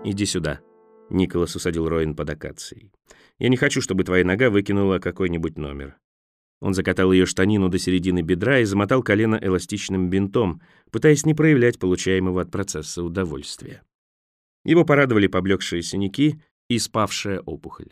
«Иди сюда», — Николас усадил Роэн под акацией. «Я не хочу, чтобы твоя нога выкинула какой-нибудь номер». Он закатал ее штанину до середины бедра и замотал колено эластичным бинтом, пытаясь не проявлять получаемого от процесса удовольствия. Его порадовали поблекшие синяки и спавшая опухоль.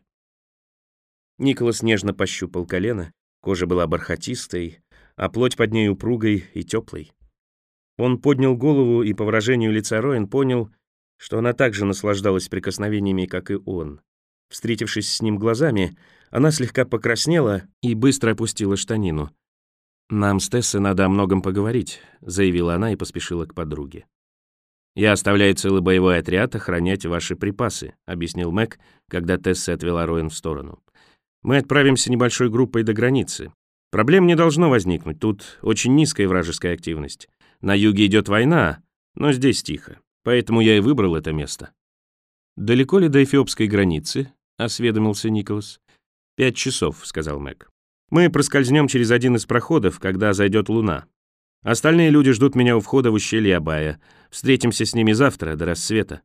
Николас нежно пощупал колено, кожа была бархатистой, а плоть под ней упругой и теплой. Он поднял голову и по выражению лица Роэн понял, что она также наслаждалась прикосновениями, как и он. Встретившись с ним глазами, она слегка покраснела и быстро опустила штанину. «Нам с Тессой надо о многом поговорить», — заявила она и поспешила к подруге. «Я оставляю целый боевой отряд охранять ваши припасы», — объяснил Мэг, когда Тесса отвела Роэн в сторону. «Мы отправимся небольшой группой до границы. Проблем не должно возникнуть, тут очень низкая вражеская активность. На юге идет война, но здесь тихо, поэтому я и выбрал это место». «Далеко ли до эфиопской границы?» — осведомился Николас. 5 часов», — сказал Мэг. «Мы проскользнем через один из проходов, когда зайдет луна. Остальные люди ждут меня у входа в ущелье Абая. Встретимся с ними завтра, до рассвета».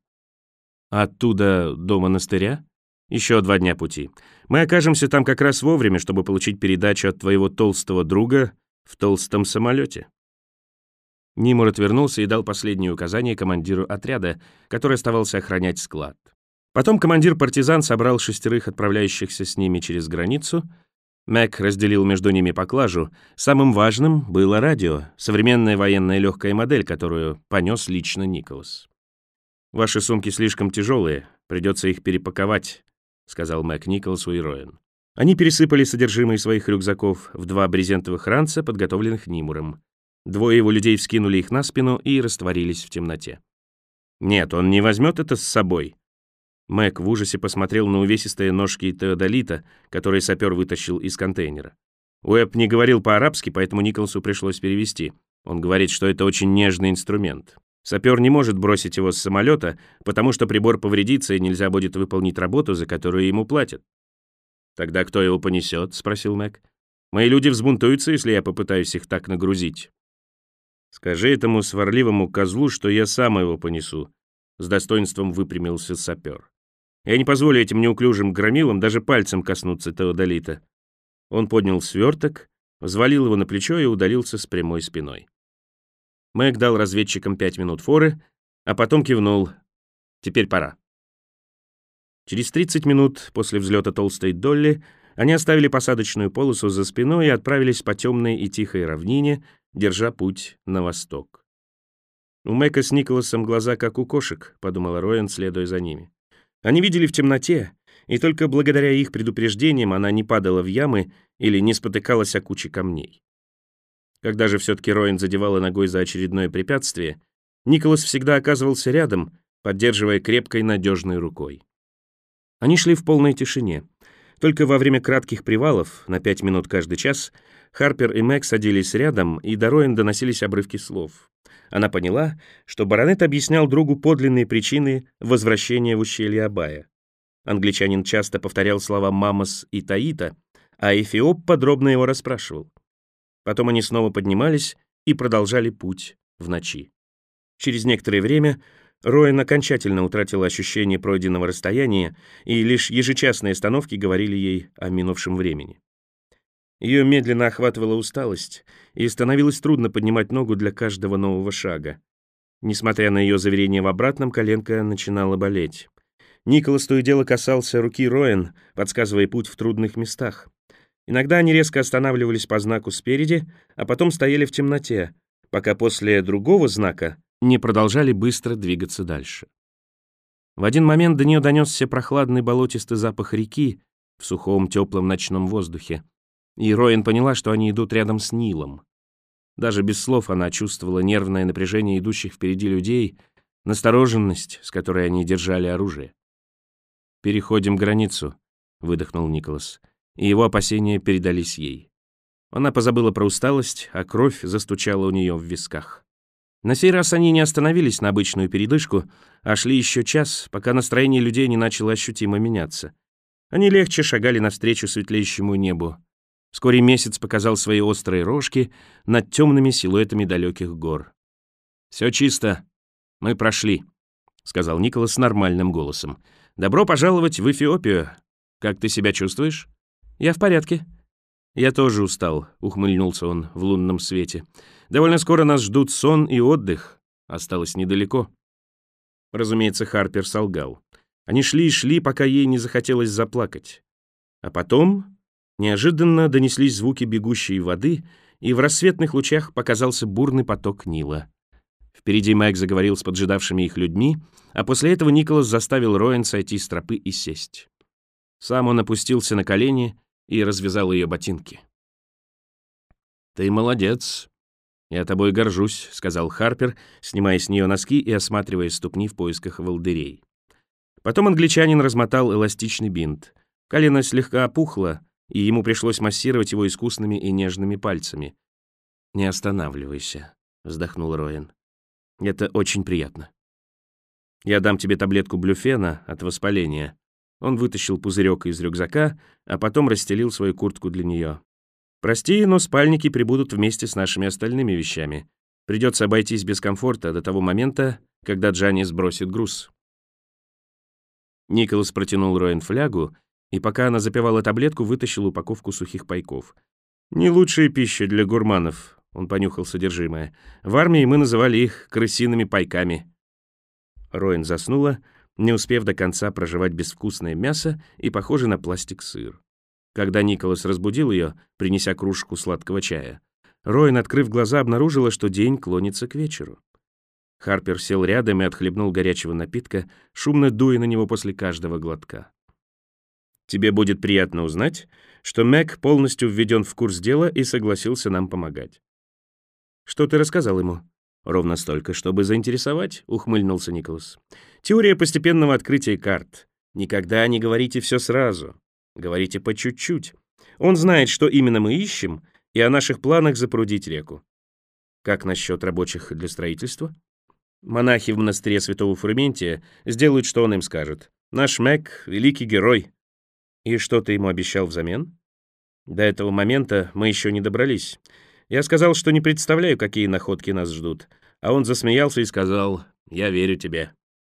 «Оттуда до монастыря?» «Еще 2 дня пути. Мы окажемся там как раз вовремя, чтобы получить передачу от твоего толстого друга в толстом самолете». Нимур отвернулся и дал последние указания командиру отряда, который оставался охранять склад. Потом командир-партизан собрал 6 отправляющихся с ними через границу. Мэг разделил между ними поклажу. Самым важным было радио, современная военная легкая модель, которую понес лично Николас. «Ваши сумки слишком тяжелые, придется их перепаковать», — сказал Мэг Николасу и Роэн. Они пересыпали содержимое своих рюкзаков в 2 брезентовых ранца, подготовленных Нимуром. 2 его людей вскинули их на спину и растворились в темноте. «Нет, он не возьмет это с собой». Мэг в ужасе посмотрел на увесистые ножки теодолита, которые сапер вытащил из контейнера. Уэбб не говорил по-арабски, поэтому Николасу пришлось перевести. Он говорит, что это очень нежный инструмент. Сапер не может бросить его с самолета, потому что прибор повредится и нельзя будет выполнить работу, за которую ему платят. «Тогда кто его понесет?» — спросил Мэг. «Мои люди взбунтуются, если я попытаюсь их так нагрузить». «Скажи этому сварливому козлу, что я сам его понесу», — с достоинством выпрямился сапер. «Я не позволю этим неуклюжим громилам даже пальцем коснуться теодолита». Он поднял сверток, взвалил его на плечо и удалился с прямой спиной. Мэг дал разведчикам 5 минут форы, а потом кивнул. «Теперь пора». Через 30 минут после взлета толстой Долли они оставили посадочную полосу за спиной и отправились по темной и тихой равнине, держа путь на восток. «У Мэка с Николасом глаза как у кошек», — подумала Роэн, следуя за ними. Они видели в темноте, и только благодаря их предупреждениям она не падала в ямы или не спотыкалась о куче камней. Когда же все-таки Роэн задевала ногой за очередное препятствие, Николас всегда оказывался рядом, поддерживая крепкой надежной рукой. Они шли в полной тишине. Только во время кратких привалов, на 5 минут каждый час, Харпер и Мэг садились рядом, и до Роэн доносились обрывки слов. Она поняла, что баронет объяснял другу подлинные причины возвращения в ущелье Абая. Англичанин часто повторял слова «мамас» и «таита», а эфиоп подробно его расспрашивал. Потом они снова поднимались и продолжали путь в ночи. Через некоторое время Роэн окончательно утратила ощущение пройденного расстояния, и лишь ежечасные остановки говорили ей о минувшем времени. Ее медленно охватывала усталость, и становилось трудно поднимать ногу для каждого нового шага. Несмотря на ее заверение в обратном, коленка начинала болеть. Николас то и дело касался руки Роэн, подсказывая путь в трудных местах. Иногда они резко останавливались по знаку спереди, а потом стояли в темноте, пока после другого знака не продолжали быстро двигаться дальше. В один момент до нее донесся прохладный болотистый запах реки в сухом теплом ночном воздухе, и Роэн поняла, что они идут рядом с Нилом. Даже без слов она чувствовала нервное напряжение идущих впереди людей, настороженность, с которой они держали оружие. «Переходим границу», — выдохнул Николас, и его опасения передались ей. Она позабыла про усталость, а кровь застучала у нее в висках. На сей раз они не остановились на обычную передышку, а шли еще час, пока настроение людей не начало ощутимо меняться. Они легче шагали навстречу светлеющему небу. Вскоре месяц показал свои острые рожки над темными силуэтами далеких гор. «Все чисто. Мы прошли», — сказал Николас нормальным голосом. «Добро пожаловать в Эфиопию. Как ты себя чувствуешь?» «Я в порядке». «Я тоже устал», — ухмыльнулся он в лунном свете. «Довольно скоро нас ждут сон и отдых. Осталось недалеко». Разумеется, Харпер солгал. Они шли и шли, пока ей не захотелось заплакать. А потом неожиданно донеслись звуки бегущей воды, и в рассветных лучах показался бурный поток Нила. Впереди Мэг заговорил с поджидавшими их людьми, а после этого Николас заставил Роэн сойти с тропы и сесть. Сам он опустился на колени и развязал ее ботинки. «Ты молодец. Я тобой горжусь», — сказал Харпер, снимая с нее носки и осматривая ступни в поисках волдырей. Потом англичанин размотал эластичный бинт. Колено слегка опухло, и ему пришлось массировать его искусными и нежными пальцами. «Не останавливайся», — вздохнул Роэн. «Это очень приятно. Я дам тебе таблетку блюфена от воспаления». Он вытащил пузырек из рюкзака, а потом расстелил свою куртку для нее. «Прости, но спальники прибудут вместе с нашими остальными вещами. Придется обойтись без комфорта до того момента, когда Джанни сбросит груз». Николас протянул Роэн флягу, и пока она запивала таблетку, вытащил упаковку сухих пайков. «Не лучшая пища для гурманов», — он понюхал содержимое. «В армии мы называли их крысиными пайками». Роэн заснула, не успев до конца прожевать безвкусное мясо и похожий на пластик сыр. Когда Николас разбудил ее, принеся кружку сладкого чая, Роэн, открыв глаза, обнаружила, что день клонится к вечеру. Харпер сел рядом и отхлебнул горячего напитка, шумно дуя на него после каждого глотка. «Тебе будет приятно узнать, что Мэг полностью введен в курс дела и согласился нам помогать». «Что ты рассказал ему?» «Ровно столько, чтобы заинтересовать», — ухмыльнулся Николас. «Теория постепенного открытия карт. Никогда не говорите все сразу. Говорите по чуть-чуть. Он знает, что именно мы ищем, и о наших планах запрудить реку. Как насчет рабочих для строительства? Монахи в монастыре Святого Фурментия сделают, что он им скажет. Наш Мэг — великий герой. И что ты ему обещал взамен? До этого момента мы еще не добрались. Я сказал, что не представляю, какие находки нас ждут. А он засмеялся и сказал: «Я верю тебе».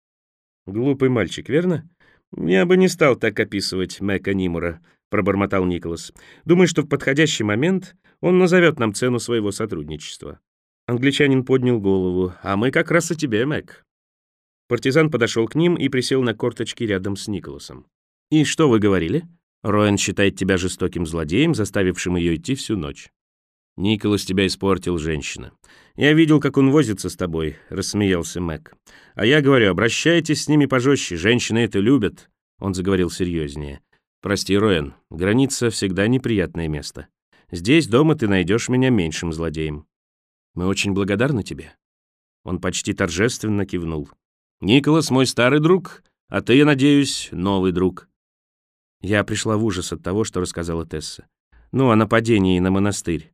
Глупый мальчик, верно? Я бы не стал так описывать Мэка Нимура, пробормотал Николас. Думаю, что в подходящий момент он назовет нам цену своего сотрудничества. Англичанин поднял голову. «А мы как раз о тебе, Мэг». Партизан подошел к ним и присел на корточки рядом с Николасом. «И что вы говорили? Роэн считает тебя жестоким злодеем, заставившим ее идти всю ночь». «Николас тебя испортил, женщина. Я видел, как он возится с тобой», — рассмеялся Мэг. «А я говорю, обращайтесь с ними пожестче, женщины это любят». Он заговорил серьезнее. «Прости, Роэн, граница всегда неприятное место. Здесь дома ты найдешь меня меньшим злодеем. Мы очень благодарны тебе». Он почти торжественно кивнул. «Николас мой старый друг, а ты, я надеюсь, новый друг». Я пришла в ужас от того, что рассказала Тесса. О нападении на монастырь.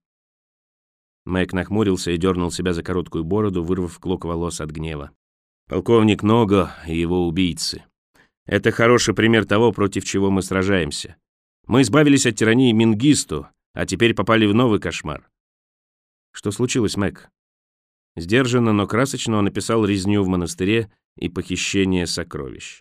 Мэг нахмурился и дернул себя за короткую бороду, вырвав клок волос от гнева. «Полковник Ного и его убийцы. Это хороший пример того, против чего мы сражаемся. Мы избавились от тирании Менгисту, а теперь попали в новый кошмар». «Что случилось, Мэг?» Сдержанно, но красочно он описал резню в монастыре и похищение сокровищ.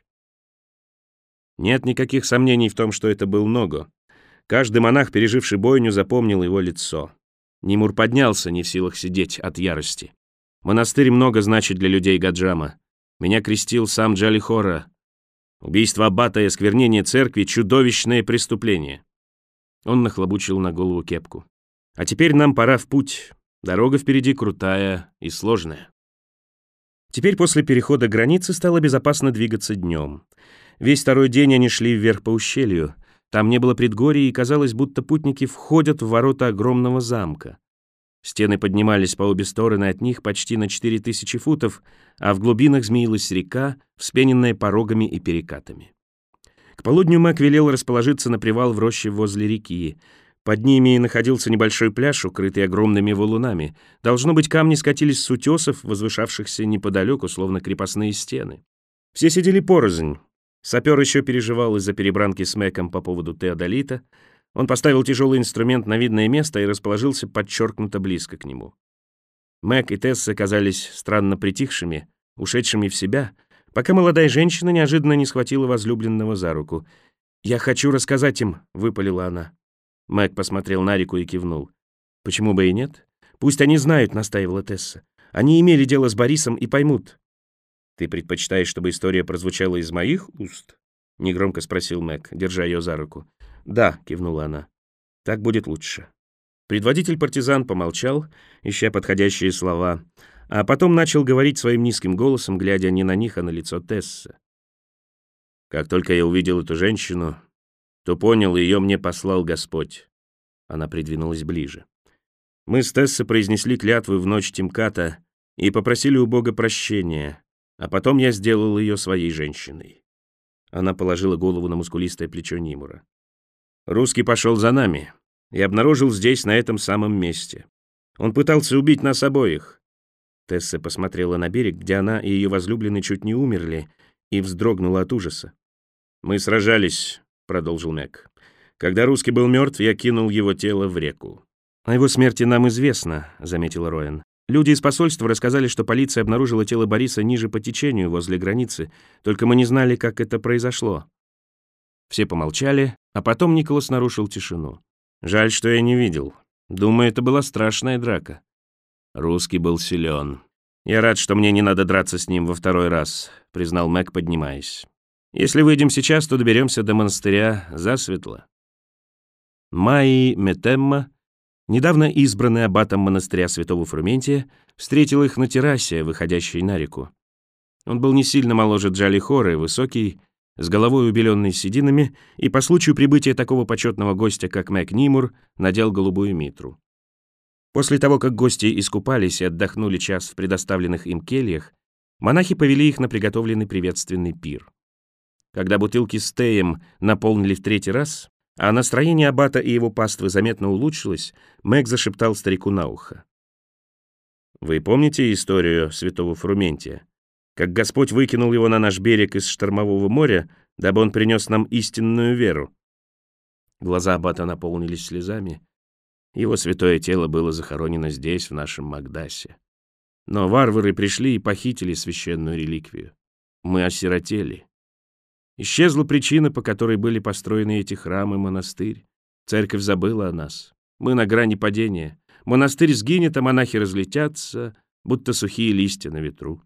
Нет никаких сомнений в том, что это был Ного. Каждый монах, переживший бойню, запомнил его лицо. Нимур поднялся, не в силах сидеть от ярости. «Монастырь много значит для людей Гаджама. Меня крестил сам Джалихора. Убийство аббата и осквернение церкви — чудовищное преступление». Он нахлобучил на голову кепку. «А теперь нам пора в путь. Дорога впереди крутая и сложная». Теперь после перехода границы стало безопасно двигаться днем. Весь второй день они шли вверх по ущелью. Там не было предгорий, и казалось, будто путники входят в ворота огромного замка. Стены поднимались по обе стороны от них почти на 4000 футов, а в глубинах змеилась река, вспененная порогами и перекатами. К полудню Мэг велел расположиться на привал в роще возле реки. Под ними находился небольшой пляж, укрытый огромными валунами. Должно быть, камни скатились с утесов, возвышавшихся неподалеку, словно крепостные стены. Все сидели порознь. Сапер еще переживал из-за перебранки с Мэком по поводу теодолита. Он поставил тяжелый инструмент на видное место и расположился подчеркнуто близко к нему. Мэг и Тесса казались странно притихшими, ушедшими в себя, пока молодая женщина неожиданно не схватила возлюбленного за руку. «Я хочу рассказать им», — выпалила она. Мэг посмотрел на реку и кивнул. «Почему бы и нет? Пусть они знают», — настаивала Тесса. «Они имели дело с Борисом и поймут». «Ты предпочитаешь, чтобы история прозвучала из моих уст?» — негромко спросил Мэг, держа ее за руку. «Да», — кивнула она. «Так будет лучше». Предводитель-партизан помолчал, ища подходящие слова, а потом начал говорить своим низким голосом, глядя не на них, а на лицо Тессы. «Как только я увидел эту женщину, то понял, ее мне послал Господь». Она придвинулась ближе. «Мы с Тессой произнесли клятвы в ночь Тимката и попросили у Бога прощения, а потом я сделал ее своей женщиной». Она положила голову на мускулистое плечо Нимура. «Русский пошел за нами и обнаружил здесь, на этом самом месте. Он пытался убить нас обоих». Тесса посмотрела на берег, где она и ее возлюбленный чуть не умерли, и вздрогнула от ужаса. «Мы сражались», — продолжил Мэг. «Когда русский был мертв, я кинул его тело в реку». «О его смерти нам известно», — заметил Роэн. «Люди из посольства рассказали, что полиция обнаружила тело Бориса ниже по течению, возле границы, только мы не знали, как это произошло». Все помолчали, а потом Николас нарушил тишину. «Жаль, что я не видел. Думаю, это была страшная драка». «Русский был силен. Я рад, что мне не надо драться с ним во второй раз», — признал Мэг, поднимаясь. «Если выйдем сейчас, то доберемся до монастыря засветло». Майи Метемма, недавно избранный аббатом монастыря Святого Фрументия, встретил их на террасе, выходящей на реку. Он был не сильно моложе Джали Хоры, высокий, с головой убеленной сединами, и по случаю прибытия такого почетного гостя, как Мэг Нимур, надел голубую митру. После того, как гости искупались и отдохнули час в предоставленных им кельях, монахи повели их на приготовленный приветственный пир. Когда бутылки с теем наполнили в третий раз, а настроение аббата и его паствы заметно улучшилось, Мэг зашептал старику на ухо. «Вы помните историю святого Фрументия? Как Господь выкинул его на наш берег из штормового моря, дабы он принес нам истинную веру?» Глаза аббата наполнились слезами. Его святое тело было захоронено здесь, в нашем Магдасе. Но варвары пришли и похитили священную реликвию. Мы осиротели. Исчезла причина, по которой были построены эти храмы и монастырь. Церковь забыла о нас. Мы на грани падения. Монастырь сгинет, а монахи разлетятся, будто сухие листья на ветру.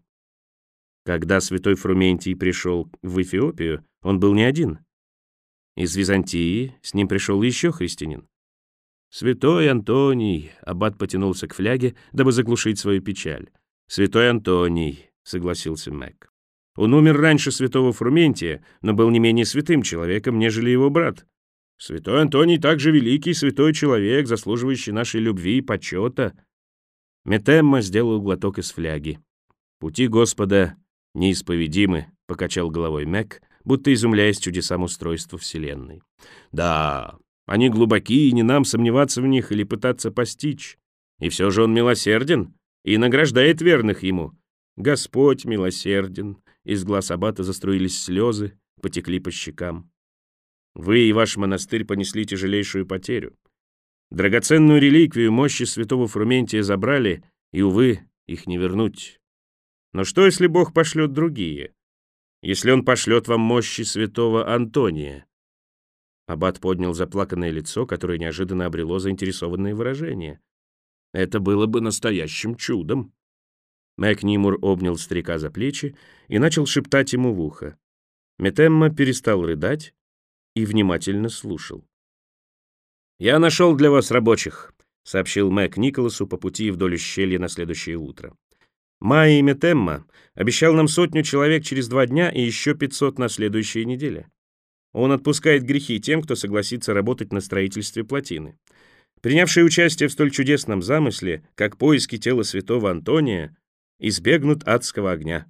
Когда святой Фрументий пришел в Эфиопию, он был не один. Из Византии с ним пришел еще христианин. «Святой Антоний», — аббат потянулся к фляге, дабы заглушить свою печаль. «Святой Антоний», — согласился Мэг. «Он умер раньше святого Фрументия, но был не менее святым человеком, нежели его брат. Святой Антоний также великий святой человек, заслуживающий нашей любви и почета». Метемма сделал глоток из фляги. «Пути Господа неисповедимы», — покачал головой Мэг, будто изумляясь чудесам устройства Вселенной. «Да, они глубоки, и не нам сомневаться в них или пытаться постичь. И все же он милосерден и награждает верных ему. Господь милосерден». Из глаз аббата заструились слезы, потекли по щекам. «Вы и ваш монастырь понесли тяжелейшую потерю. Драгоценную реликвию мощи святого Фрументия забрали, и, увы, их не вернуть. Но что, если Бог пошлет другие? Если он пошлет вам мощи святого Антония?» Аббат поднял заплаканное лицо, которое неожиданно обрело заинтересованное выражение. «Это было бы настоящим чудом». Мэг Нимур обнял старика за плечи и начал шептать ему в ухо. Метемма перестал рыдать и внимательно слушал. «Я нашел для вас рабочих», — сообщил Мэг Николасу по пути вдоль ущелья на следующее утро. «Майи Метемма обещал нам 100 человек через 2 дня и еще 500 на следующей неделе. Он отпускает грехи тем, кто согласится работать на строительстве плотины. Принявшие участие в столь чудесном замысле, как поиски тела святого Антония, избегнут адского огня».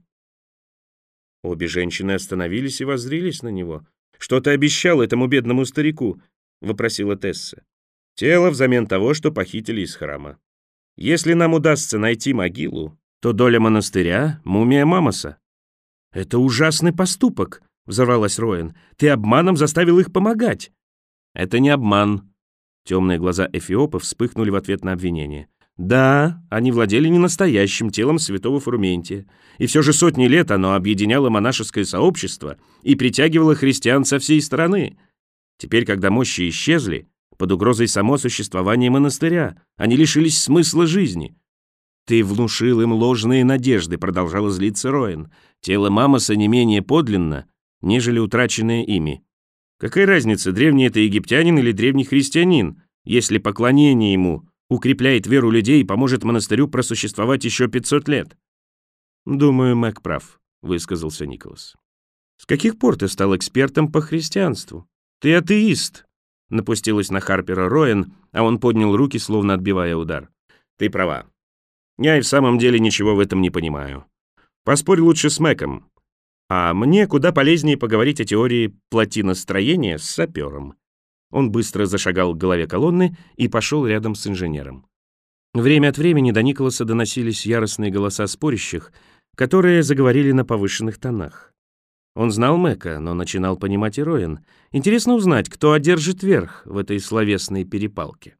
Обе женщины остановились и воззрились на него. «Что ты обещал этому бедному старику?» — вопросила Тесса. «Тело взамен того, что похитили из храма. Если нам удастся найти могилу, то доля монастыря — мумия Мамоса». «Это ужасный поступок», — взорвалась Роэн. «Ты обманом заставил их помогать». «Это не обман». Темные глаза эфиопа вспыхнули в ответ на обвинение. Да, они владели не настоящим телом святого Фрументия, и все же сотни лет оно объединяло монашеское сообщество и притягивало христиан со всей страны. Теперь, когда мощи исчезли, под угрозой само существование монастыря, они лишились смысла жизни. «Ты внушил им ложные надежды», — продолжала злиться Роэн. «Тело Мамоса не менее подлинно, нежели утраченное ими. Какая разница, древний это египтянин или древний христианин, если поклонение ему укрепляет веру людей и поможет монастырю просуществовать еще 500 лет?» «Думаю, Мэг прав», — высказался Николас. «С каких пор ты стал экспертом по христианству? Ты атеист», — напустилась на Харпера Роэн, а он поднял руки, словно отбивая удар. «Ты права. Я и в самом деле ничего в этом не понимаю. Поспорь лучше с Мэком. А мне куда полезнее поговорить о теории плотиностроения с сапером». Он быстро зашагал к голове колонны и пошел рядом с инженером. Время от времени до Николаса доносились яростные голоса спорящих, которые заговорили на повышенных тонах. Он знал Мэка, но начинал понимать и Роэн. Интересно узнать, кто одержит верх в этой словесной перепалке.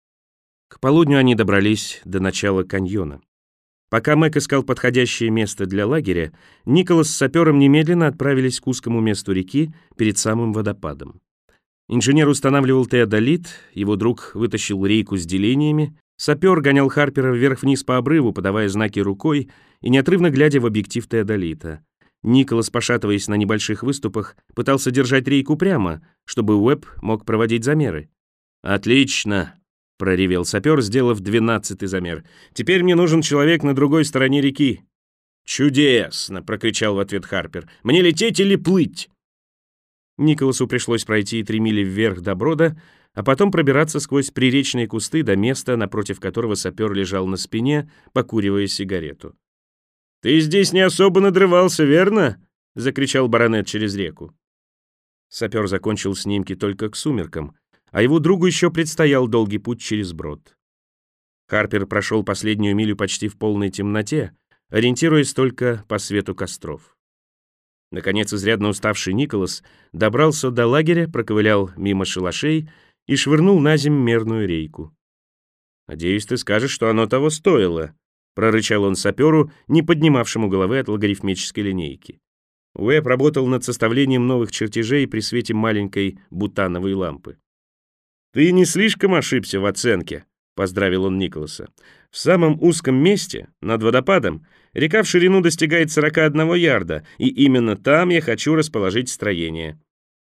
К полудню они добрались до начала каньона. Пока Мэк искал подходящее место для лагеря, Николас с сапером немедленно отправились к узкому месту реки перед самым водопадом. Инженер устанавливал теодолит, его друг вытащил рейку с делениями, сапер гонял Харпера вверх-вниз по обрыву, подавая знаки рукой и неотрывно глядя в объектив теодолита. Николас, пошатываясь на небольших выступах, пытался держать рейку прямо, чтобы Уэбб мог проводить замеры. «Отлично!» — проревел сапер, сделав 12-й замер. «Теперь мне нужен человек на другой стороне реки». «Чудесно!» — прокричал в ответ Харпер. «Мне лететь или плыть?» Николасу пришлось пройти 3 мили вверх до брода, а потом пробираться сквозь приречные кусты до места, напротив которого сапер лежал на спине, покуривая сигарету. «Ты здесь не особо надрывался, верно?» — закричал баронет через реку. Сапер закончил снимки только к сумеркам, а его другу еще предстоял долгий путь через брод. Харпер прошел последнюю милю почти в полной темноте, ориентируясь только по свету костров. Наконец, изрядно уставший Николас добрался до лагеря, проковылял мимо шалашей и швырнул на землю мерную рейку. «Надеюсь, ты скажешь, что оно того стоило», — прорычал он саперу, не поднимавшему головы от логарифмической линейки. Уэбб работал над составлением новых чертежей при свете маленькой бутановой лампы. «Ты не слишком ошибся в оценке», — поздравил он Николаса. «В самом узком месте, над водопадом, река в ширину достигает 41 ярда, и именно там я хочу расположить строение».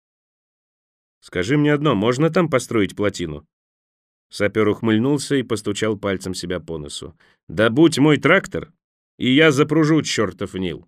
«Скажи мне одно, можно там построить плотину?» Сапер ухмыльнулся и постучал пальцем себя по носу. «Да будь мой трактор, и я запружу чертов Нил».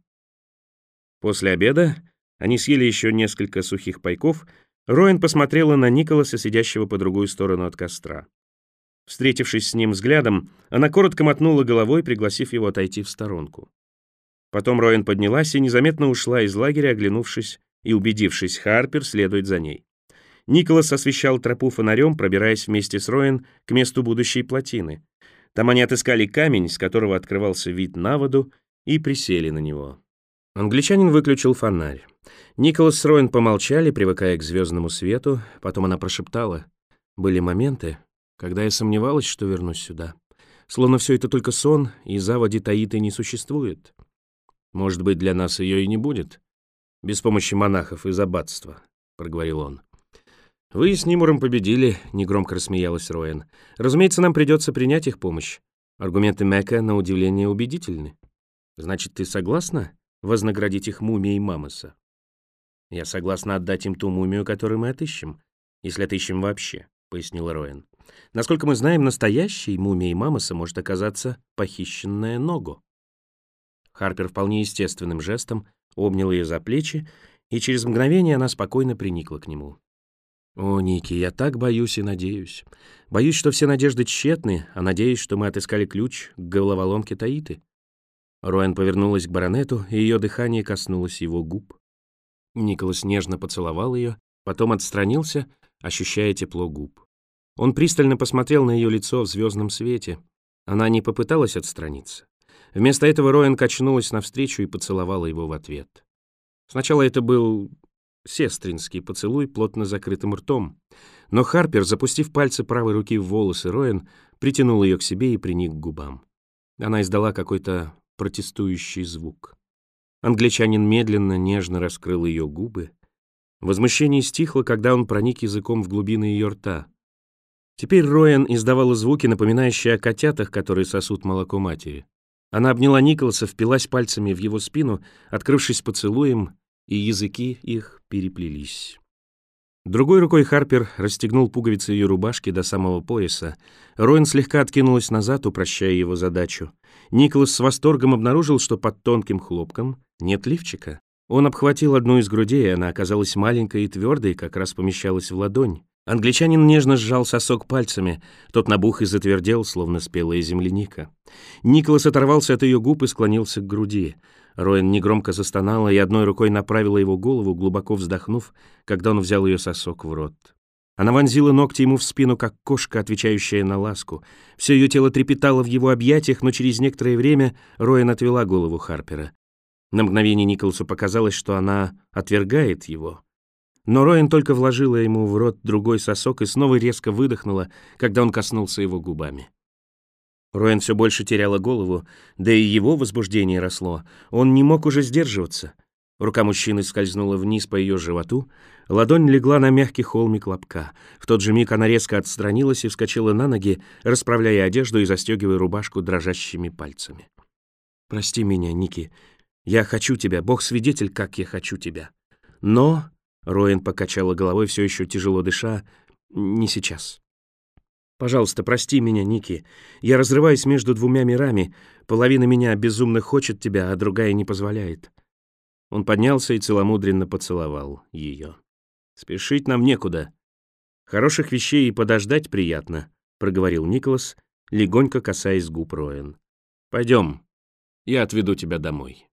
После обеда они съели еще несколько сухих пайков. Роэн посмотрела на Николаса, сидящего по другую сторону от костра. Встретившись с ним взглядом, она коротко мотнула головой, пригласив его отойти в сторонку. Потом Роэн поднялась и незаметно ушла из лагеря, оглянувшись и убедившись, Харпер следует за ней. Николас освещал тропу фонарем, пробираясь вместе с Роэн к месту будущей плотины. Там они отыскали камень, с которого открывался вид на воду, и присели на него. Англичанин выключил фонарь. Николас с Роэн помолчали, привыкая к звездному свету. Потом она прошептала: «Были моменты, когда я сомневалась, что вернусь сюда. Словно все это только сон, и заводи Таиты не существует. Может быть, для нас ее и не будет. Без помощи монахов из аббатства», — проговорил он. «Вы с Нимуром победили», — негромко рассмеялась Роэн. «Разумеется, нам придется принять их помощь. Аргументы Мэка, на удивление, убедительны. Значит, ты согласна вознаградить их мумией Мамоса?» «Я согласна отдать им ту мумию, которую мы отыщем, если отыщем вообще», — пояснила Роэн. «Насколько мы знаем, настоящей мумией Мамоса может оказаться похищенная Ного». Харпер вполне естественным жестом обнял ее за плечи, и через мгновение она спокойно приникла к нему. «О, Ники, я так боюсь и надеюсь. Боюсь, что все надежды тщетны, а надеюсь, что мы отыскали ключ к головоломке Таиты». Роэн повернулась к баронету, и ее дыхание коснулось его губ. Николас нежно поцеловал ее, потом отстранился, ощущая тепло губ. Он пристально посмотрел на ее лицо в звездном свете. Она не попыталась отстраниться. Вместо этого Роэн качнулась навстречу и поцеловала его в ответ. Сначала это был сестринский поцелуй плотно закрытым ртом, но Харпер, запустив пальцы правой руки в волосы Роэн, притянул ее к себе и приник к губам. Она издала какой-то протестующий звук. Англичанин медленно, нежно раскрыл ее губы. Возмущение стихло, когда он проник языком в глубины ее рта. Теперь Роэн издавала звуки, напоминающие о котятах, которые сосут молоко матери. Она обняла Николаса, впилась пальцами в его спину, открывшись поцелуем, и языки их переплелись. Другой рукой Харпер расстегнул пуговицы ее рубашки до самого пояса. Роэн слегка откинулась назад, упрощая его задачу. Николас с восторгом обнаружил, что под тонким хлопком нет лифчика. Он обхватил одну из грудей, и она оказалась маленькой и твердой, как раз помещалась в ладонь. Англичанин нежно сжал сосок пальцами, тот набух и затвердел, словно спелая земляника. Николас оторвался от ее губ и склонился к груди. Роэн негромко застонала и одной рукой направила его голову, глубоко вздохнув, когда он взял ее сосок в рот. Она вонзила ногти ему в спину, как кошка, отвечающая на ласку. Все ее тело трепетало в его объятиях, но через некоторое время Роэн отвела голову Харпера. На мгновение Николасу показалось, что она отвергает его. Но Роэн только вложила ему в рот другой сосок и снова резко выдохнула, когда он коснулся его губами. Роэн все больше теряла голову, да и его возбуждение росло. Он не мог уже сдерживаться. Рука мужчины скользнула вниз по ее животу, ладонь легла на мягкий холмик лобка. В тот же миг она резко отстранилась и вскочила на ноги, расправляя одежду и застегивая рубашку дрожащими пальцами. «Прости меня, Ники. Я хочу тебя, Бог свидетель, как я хочу тебя. Но...» Роэн покачала головой, все еще тяжело дыша. «Не сейчас. Пожалуйста, прости меня, Ники. Я разрываюсь между двумя мирами. Половина меня безумно хочет тебя, а другая не позволяет». Он поднялся и целомудренно поцеловал ее. «Спешить нам некуда. Хороших вещей и подождать приятно», — проговорил Николас, легонько касаясь губ Роэн. «Пойдем, я отведу тебя домой».